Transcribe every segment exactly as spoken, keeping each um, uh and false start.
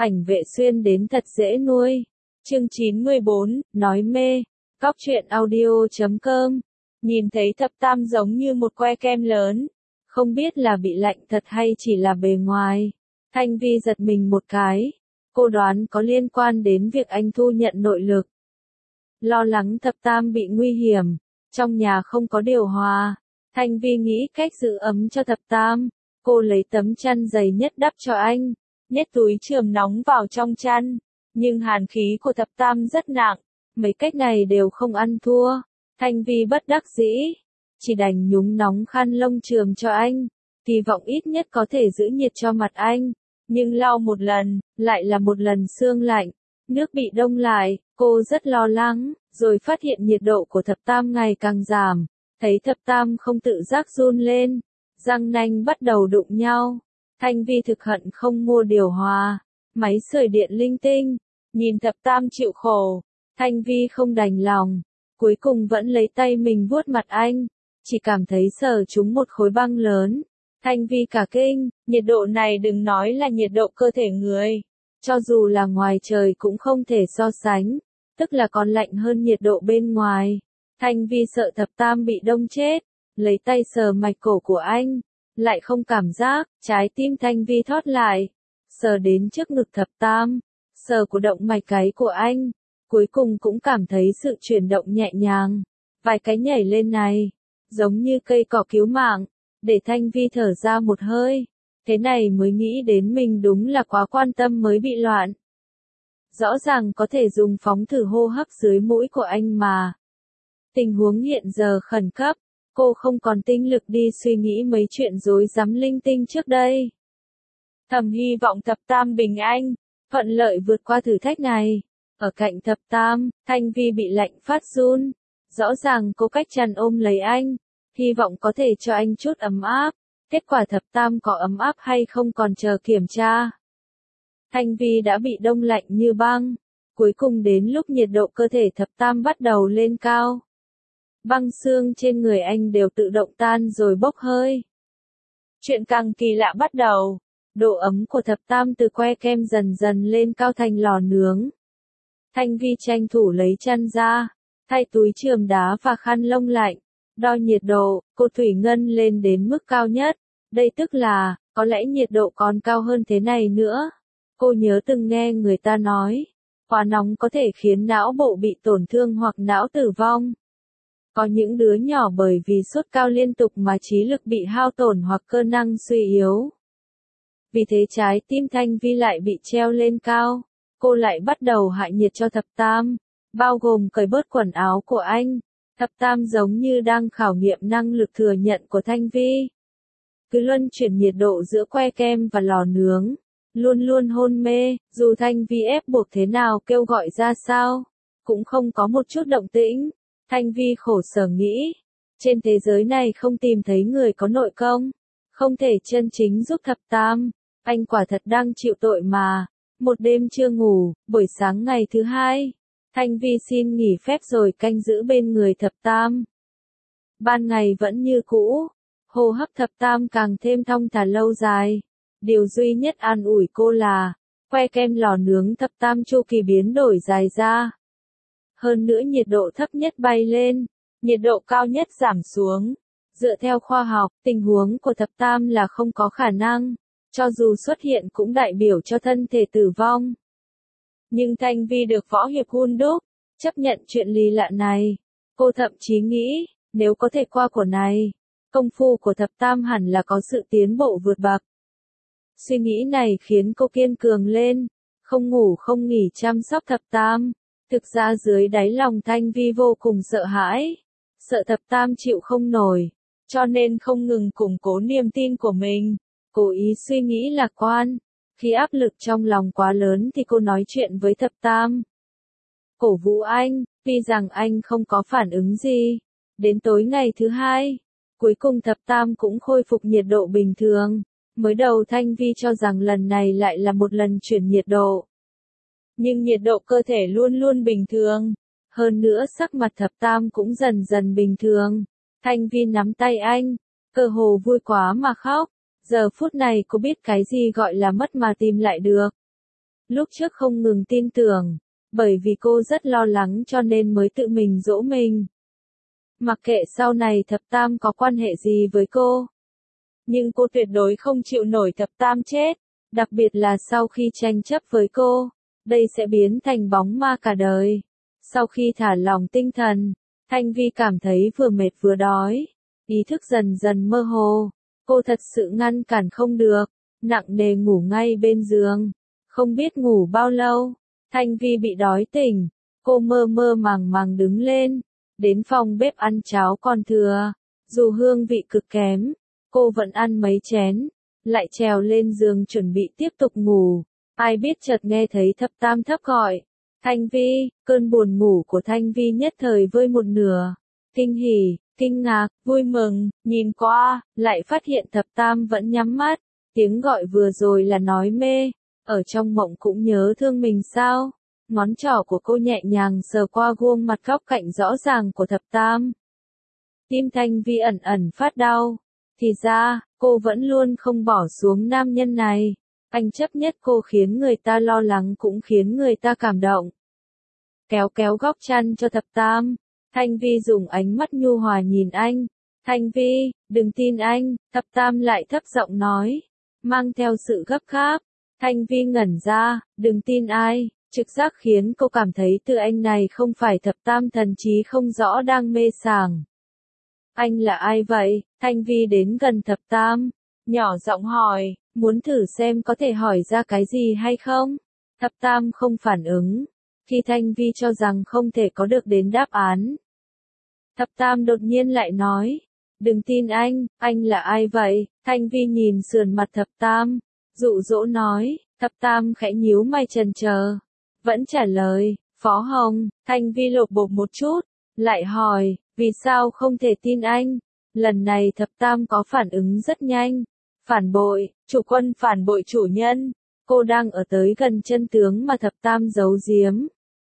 Ảnh Vệ Xuyên đến thật dễ nuôi. Chương chín mươi bốn, nói mê. Cóc truyện audio chấm com. Nhìn thấy thập tam giống như một que kem lớn. Không biết là bị lạnh thật hay chỉ là bề ngoài. Thanh Vi giật mình một cái. Cô đoán có liên quan đến việc anh thu nhận nội lực. Lo lắng thập tam bị nguy hiểm. Trong nhà không có điều hòa. Thanh Vi nghĩ cách giữ ấm cho thập tam. Cô lấy tấm chăn dày nhất đắp cho anh. Nhét túi chườm nóng vào trong chăn. Nhưng hàn khí của thập tam rất nặng. Mấy cách này đều không ăn thua. Thanh Vi bất đắc dĩ. Chỉ đành nhúng nóng khăn lông chườm cho anh. Kỳ vọng ít nhất có thể giữ nhiệt cho mặt anh. Nhưng lau một lần, lại là một lần sương lạnh. Nước bị đông lại, cô rất lo lắng. Rồi phát hiện nhiệt độ của thập tam ngày càng giảm. Thấy thập tam không tự giác run lên. Răng nanh bắt đầu đụng nhau. Thanh Vi thực hận không mua điều hòa. Máy sưởi điện linh tinh. Nhìn thập tam chịu khổ. Thanh Vi không đành lòng. Cuối cùng vẫn lấy tay mình vuốt mặt anh. Chỉ cảm thấy sờ trúng một khối băng lớn. Thanh Vi cả kinh. Nhiệt độ này đừng nói là nhiệt độ cơ thể người. Cho dù là ngoài trời cũng không thể so sánh. Tức là còn lạnh hơn nhiệt độ bên ngoài. Thanh Vi sợ thập tam bị đông chết. Lấy tay sờ mạch cổ của anh. Lại không cảm giác. Trái tim Thanh Vi thót lại. Sờ đến trước ngực thập tam. Sờ của động mạch gáy của anh. Cuối cùng cũng cảm thấy sự chuyển động nhẹ nhàng. Vài cái nhảy lên này. Giống như cây cỏ cứu mạng. Để Thanh Vi thở ra một hơi. Thế này mới nghĩ đến mình đúng là quá quan tâm mới bị loạn. Rõ ràng có thể dùng phóng thử hô hấp dưới mũi của anh mà. Tình huống hiện giờ khẩn cấp. Cô không còn tinh lực đi suy nghĩ mấy chuyện rối rắm linh tinh trước đây. Thầm hy vọng thập tam bình an, thuận lợi vượt qua thử thách này. Ở cạnh thập tam, Thanh Vi bị lạnh phát run. Rõ ràng cô cách chăn ôm lấy anh. Hy vọng có thể cho anh chút ấm áp. Kết quả thập tam có ấm áp hay không còn chờ kiểm tra. Thanh Vi đã bị đông lạnh như băng. Cuối cùng đến lúc nhiệt độ cơ thể thập tam bắt đầu lên cao. Băng xương trên người anh đều tự động tan rồi bốc hơi. Chuyện càng kỳ lạ bắt đầu. Độ ấm của thập tam từ que kem dần dần lên cao thành lò nướng. Thanh Vi tranh thủ lấy chăn ra. Thay túi chườm đá và khăn lông lạnh. Đo nhiệt độ, cô thủy ngân lên đến mức cao nhất. Đây tức là, có lẽ nhiệt độ còn cao hơn thế này nữa. Cô nhớ từng nghe người ta nói. Quá nóng có thể khiến não bộ bị tổn thương hoặc não tử vong. Có những đứa nhỏ bởi vì sốt cao liên tục mà trí lực bị hao tổn hoặc cơ năng suy yếu. Vì thế trái tim Thanh Vi lại bị treo lên cao. Cô lại bắt đầu hạ nhiệt cho thập tam. Bao gồm cởi bớt quần áo của anh. Thập tam giống như đang khảo nghiệm năng lực thừa nhận của Thanh Vi. Cứ luân chuyển nhiệt độ giữa que kem và lò nướng. Luôn luôn hôn mê, dù Thanh Vi ép buộc thế nào kêu gọi ra sao. Cũng không có một chút động tĩnh. Thanh Vi khổ sở nghĩ. Trên thế giới này không tìm thấy người có nội công. Không thể chân chính giúp thập tam. Anh quả thật đang chịu tội mà. Một đêm chưa ngủ, buổi sáng ngày thứ hai. Thanh Vi xin nghỉ phép rồi canh giữ bên người thập tam. Ban ngày vẫn như cũ. Hô hấp thập tam càng thêm thong thả lâu dài. Điều duy nhất an ủi cô là, que kem lò nướng thập tam chu kỳ biến đổi dài ra. Hơn nữa nhiệt độ thấp nhất bay lên, nhiệt độ cao nhất giảm xuống. Dựa theo khoa học, tình huống của thập tam là không có khả năng. Cho dù xuất hiện cũng đại biểu cho thân thể tử vong. Nhưng Thanh Vi được võ hiệp hun đúc, chấp nhận chuyện lý lạ này. Cô thậm chí nghĩ, nếu có thể qua của này, công phu của thập tam hẳn là có sự tiến bộ vượt bậc. Suy nghĩ này khiến cô kiên cường lên, không ngủ không nghỉ chăm sóc thập tam. Thực ra dưới đáy lòng Thanh Vi vô cùng sợ hãi, sợ thập tam chịu không nổi, cho nên không ngừng củng cố niềm tin của mình, cố ý suy nghĩ lạc quan. Khi áp lực trong lòng quá lớn thì cô nói chuyện với thập tam. Cổ vũ anh, tuy rằng anh không có phản ứng gì. Đến tối ngày thứ hai, cuối cùng thập tam cũng khôi phục nhiệt độ bình thường. Mới đầu Thanh Vi cho rằng lần này lại là một lần chuyển nhiệt độ. Nhưng nhiệt độ cơ thể luôn luôn bình thường. Hơn nữa sắc mặt thập tam cũng dần dần bình thường. Thanh Vi nắm tay anh, cơ hồ vui quá mà khóc. Giờ phút này cô biết cái gì gọi là mất mà tìm lại được. Lúc trước không ngừng tin tưởng, bởi vì cô rất lo lắng cho nên mới tự mình dỗ mình. Mặc kệ sau này thập tam có quan hệ gì với cô. Nhưng cô tuyệt đối không chịu nổi thập tam chết, đặc biệt là sau khi tranh chấp với cô, đây sẽ biến thành bóng ma cả đời. Sau khi thả lỏng tinh thần, Thanh Vi cảm thấy vừa mệt vừa đói, ý thức dần dần mơ hồ, cô thật sự ngăn cản không được, nặng nề ngủ ngay bên giường, không biết ngủ bao lâu, Thanh Vi bị đói tỉnh, cô mơ mơ màng màng đứng lên, đến phòng bếp ăn cháo còn thừa, dù hương vị cực kém, cô vẫn ăn mấy chén, lại trèo lên giường chuẩn bị tiếp tục ngủ, ai biết chợt nghe thấy thập tam thấp gọi. Thanh Vi, cơn buồn ngủ của Thanh Vi nhất thời vơi một nửa. Kinh hỉ, kinh ngạc, vui mừng, nhìn qua, lại phát hiện thập tam vẫn nhắm mắt. Tiếng gọi vừa rồi là nói mê, ở trong mộng cũng nhớ thương mình sao. Ngón trỏ của cô nhẹ nhàng sờ qua gương mặt góc cạnh rõ ràng của thập tam. Tim Thanh Vi ẩn ẩn phát đau. Thì ra, cô vẫn luôn không bỏ xuống nam nhân này. Anh chấp nhất cô khiến người ta lo lắng cũng khiến người ta cảm động. Kéo kéo góc chăn cho thập tam. Thanh Vi dùng ánh mắt nhu hòa nhìn anh. Thanh Vi, đừng tin anh, thập tam lại thấp giọng nói. Mang theo sự gấp gáp. Thanh Vi ngẩn ra, đừng tin ai. Trực giác khiến cô cảm thấy từ anh này không phải thập tam thần trí không rõ đang mê sảng. Anh là ai vậy? Thanh Vi đến gần thập tam. Nhỏ giọng hỏi. Muốn thử xem có thể hỏi ra cái gì hay không? Thập tam không phản ứng. Khi Thanh Vi cho rằng không thể có được đến đáp án. Thập tam đột nhiên lại nói. Đừng tin anh, anh là ai vậy? Thanh Vi nhìn sườn mặt thập tam. Dụ dỗ nói. Thập tam khẽ nhíu mày chần chờ. Vẫn trả lời. Phó Hồng. Thanh Vi lột bột một chút. Lại hỏi. Vì sao không thể tin anh? Lần này thập tam có phản ứng rất nhanh. Phản bội, chủ quân phản bội chủ nhân, cô đang ở tới gần chân tướng mà thập tam giấu giếm.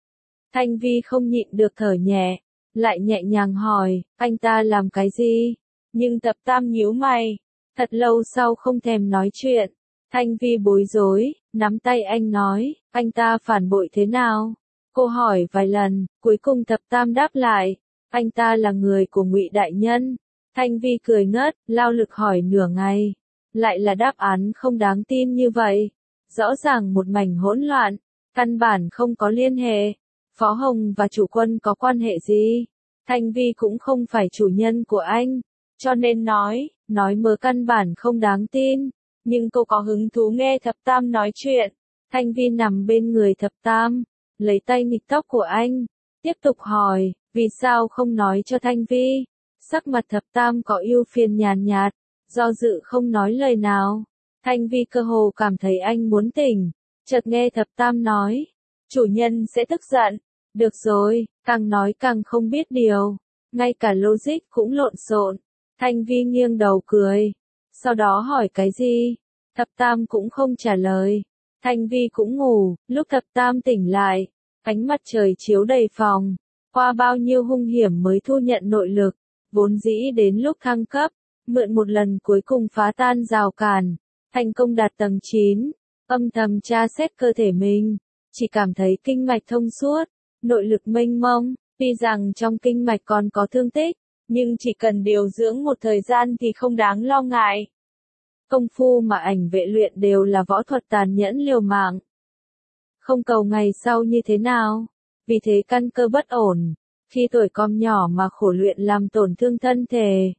Thanh Vi không nhịn được thở nhẹ, lại nhẹ nhàng hỏi, anh ta làm cái gì? Nhưng thập tam nhíu mày, thật lâu sau không thèm nói chuyện. Thanh Vi bối rối, nắm tay anh nói, anh ta phản bội thế nào? Cô hỏi vài lần, cuối cùng thập tam đáp lại, anh ta là người của Ngụy đại nhân. Thanh Vi cười ngất, lao lực hỏi nửa ngày. Lại là đáp án không đáng tin như vậy. Rõ ràng một mảnh hỗn loạn, căn bản không có liên hệ. Phó Hồng và chủ quân có quan hệ gì? Thanh Vi cũng không phải chủ nhân của anh, cho nên nói, nói mớ căn bản không đáng tin. Nhưng cô có hứng thú nghe thập tam nói chuyện. Thanh Vi nằm bên người thập tam, lấy tay nghịch tóc của anh, tiếp tục hỏi, vì sao không nói cho Thanh Vi? Sắc mặt thập tam có ưu phiền nhàn nhạt. Do dự không nói lời nào, Thanh Vi cơ hồ cảm thấy anh muốn tỉnh, chợt nghe thập tam nói, chủ nhân sẽ tức giận, được rồi, càng nói càng không biết điều, ngay cả logic cũng lộn xộn, Thanh Vi nghiêng đầu cười, sau đó hỏi cái gì, thập tam cũng không trả lời, Thanh Vi cũng ngủ, lúc thập tam tỉnh lại, ánh mặt trời chiếu đầy phòng, qua bao nhiêu hung hiểm mới thu nhận nội lực, vốn dĩ đến lúc thăng cấp, mượn một lần cuối cùng phá tan rào cản, thành công đạt tầng chín, âm thầm tra xét cơ thể mình, chỉ cảm thấy kinh mạch thông suốt, nội lực mênh mông, tuy rằng trong kinh mạch còn có thương tích, nhưng chỉ cần điều dưỡng một thời gian thì không đáng lo ngại. Công phu mà ảnh vệ luyện đều là võ thuật tàn nhẫn liều mạng. Không cầu ngày sau như thế nào, vì thế căn cơ bất ổn, khi tuổi còn nhỏ mà khổ luyện làm tổn thương thân thể.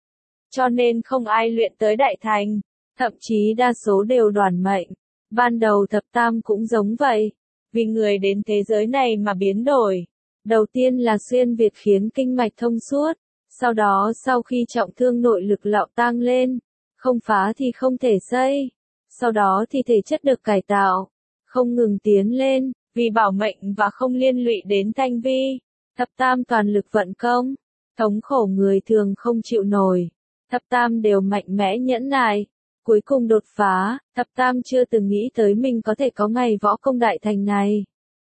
Cho nên không ai luyện tới đại thành, thậm chí đa số đều đoản mệnh. Ban đầu thập tam cũng giống vậy, vì người đến thế giới này mà biến đổi. Đầu tiên là xuyên Việt khiến kinh mạch thông suốt, sau đó sau khi trọng thương nội lực lạo tăng lên, không phá thì không thể xây, sau đó thì thể chất được cải tạo, không ngừng tiến lên, vì bảo mệnh và không liên lụy đến Thanh Vi. Thập tam toàn lực vận công, thống khổ người thường không chịu nổi. Thập tam đều mạnh mẽ nhẫn nại, cuối cùng đột phá, thập tam chưa từng nghĩ tới mình có thể có ngày võ công đại thành này.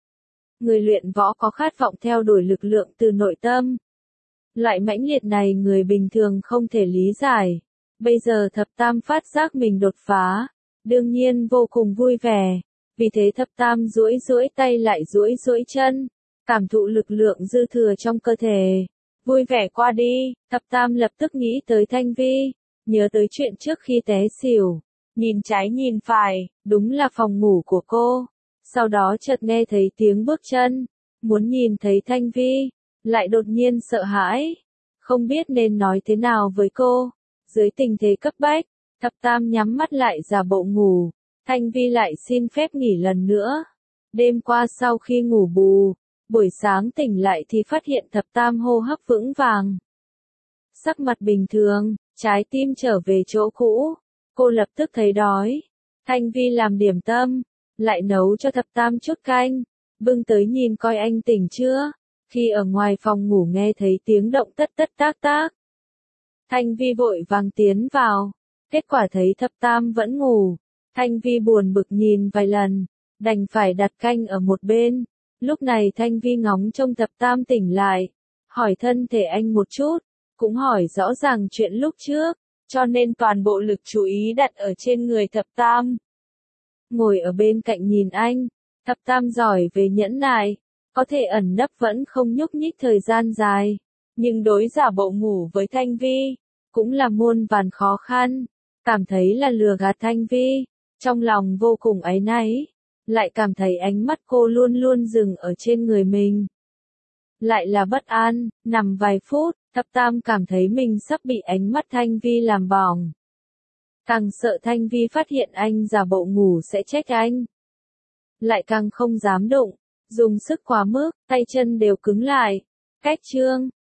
Người luyện võ có khát vọng theo đuổi lực lượng từ nội tâm. Loại mãnh liệt này người bình thường không thể lý giải. Bây giờ thập tam phát giác mình đột phá, đương nhiên vô cùng vui vẻ, Vì thế thập tam duỗi duỗi tay lại duỗi duỗi chân, cảm thụ lực lượng dư thừa trong cơ thể. Vui vẻ qua đi, thập tam lập tức nghĩ tới Thanh Vi, nhớ tới chuyện trước khi té xỉu. Nhìn trái nhìn phải, đúng là phòng ngủ của cô. Sau đó chợt nghe thấy tiếng bước chân, muốn nhìn thấy Thanh Vi, lại đột nhiên sợ hãi. Không biết nên nói thế nào với cô. Dưới tình thế cấp bách, thập tam nhắm mắt lại giả bộ ngủ. Thanh Vi lại xin phép nghỉ lần nữa. Đêm qua sau khi ngủ bù, buổi sáng tỉnh lại thì phát hiện thập tam hô hấp vững vàng. Sắc mặt bình thường, trái tim trở về chỗ cũ. Cô lập tức thấy đói. Thanh Vi làm điểm tâm, lại nấu cho thập tam chút canh, bưng tới nhìn coi anh tỉnh chưa. Khi ở ngoài phòng ngủ nghe thấy tiếng động tất tất tác tác. Thanh Vi vội vàng tiến vào, kết quả thấy thập tam vẫn ngủ. Thanh Vi buồn bực nhìn vài lần, đành phải đặt canh ở một bên. Lúc này Thanh Vi ngóng trông thập tam tỉnh lại, hỏi thân thể anh một chút, cũng hỏi rõ ràng chuyện lúc trước, cho nên toàn bộ lực chú ý đặt ở trên người thập tam. Ngồi ở bên cạnh nhìn anh, thập tam giỏi về nhẫn nại, có thể ẩn nấp vẫn không nhúc nhích thời gian dài, nhưng đối giả bộ ngủ với Thanh Vi, cũng là muôn vàn khó khăn, cảm thấy là lừa gạt Thanh Vi, trong lòng vô cùng áy náy, lại cảm thấy ánh mắt cô luôn luôn dừng ở trên người mình. Lại là bất an, nằm vài phút, thập tam cảm thấy mình sắp bị ánh mắt Thanh Vi làm bỏng. Càng sợ Thanh Vi phát hiện anh giả bộ ngủ sẽ trách anh. Lại càng không dám đụng, dùng sức quá mức, tay chân đều cứng lại. Cách chương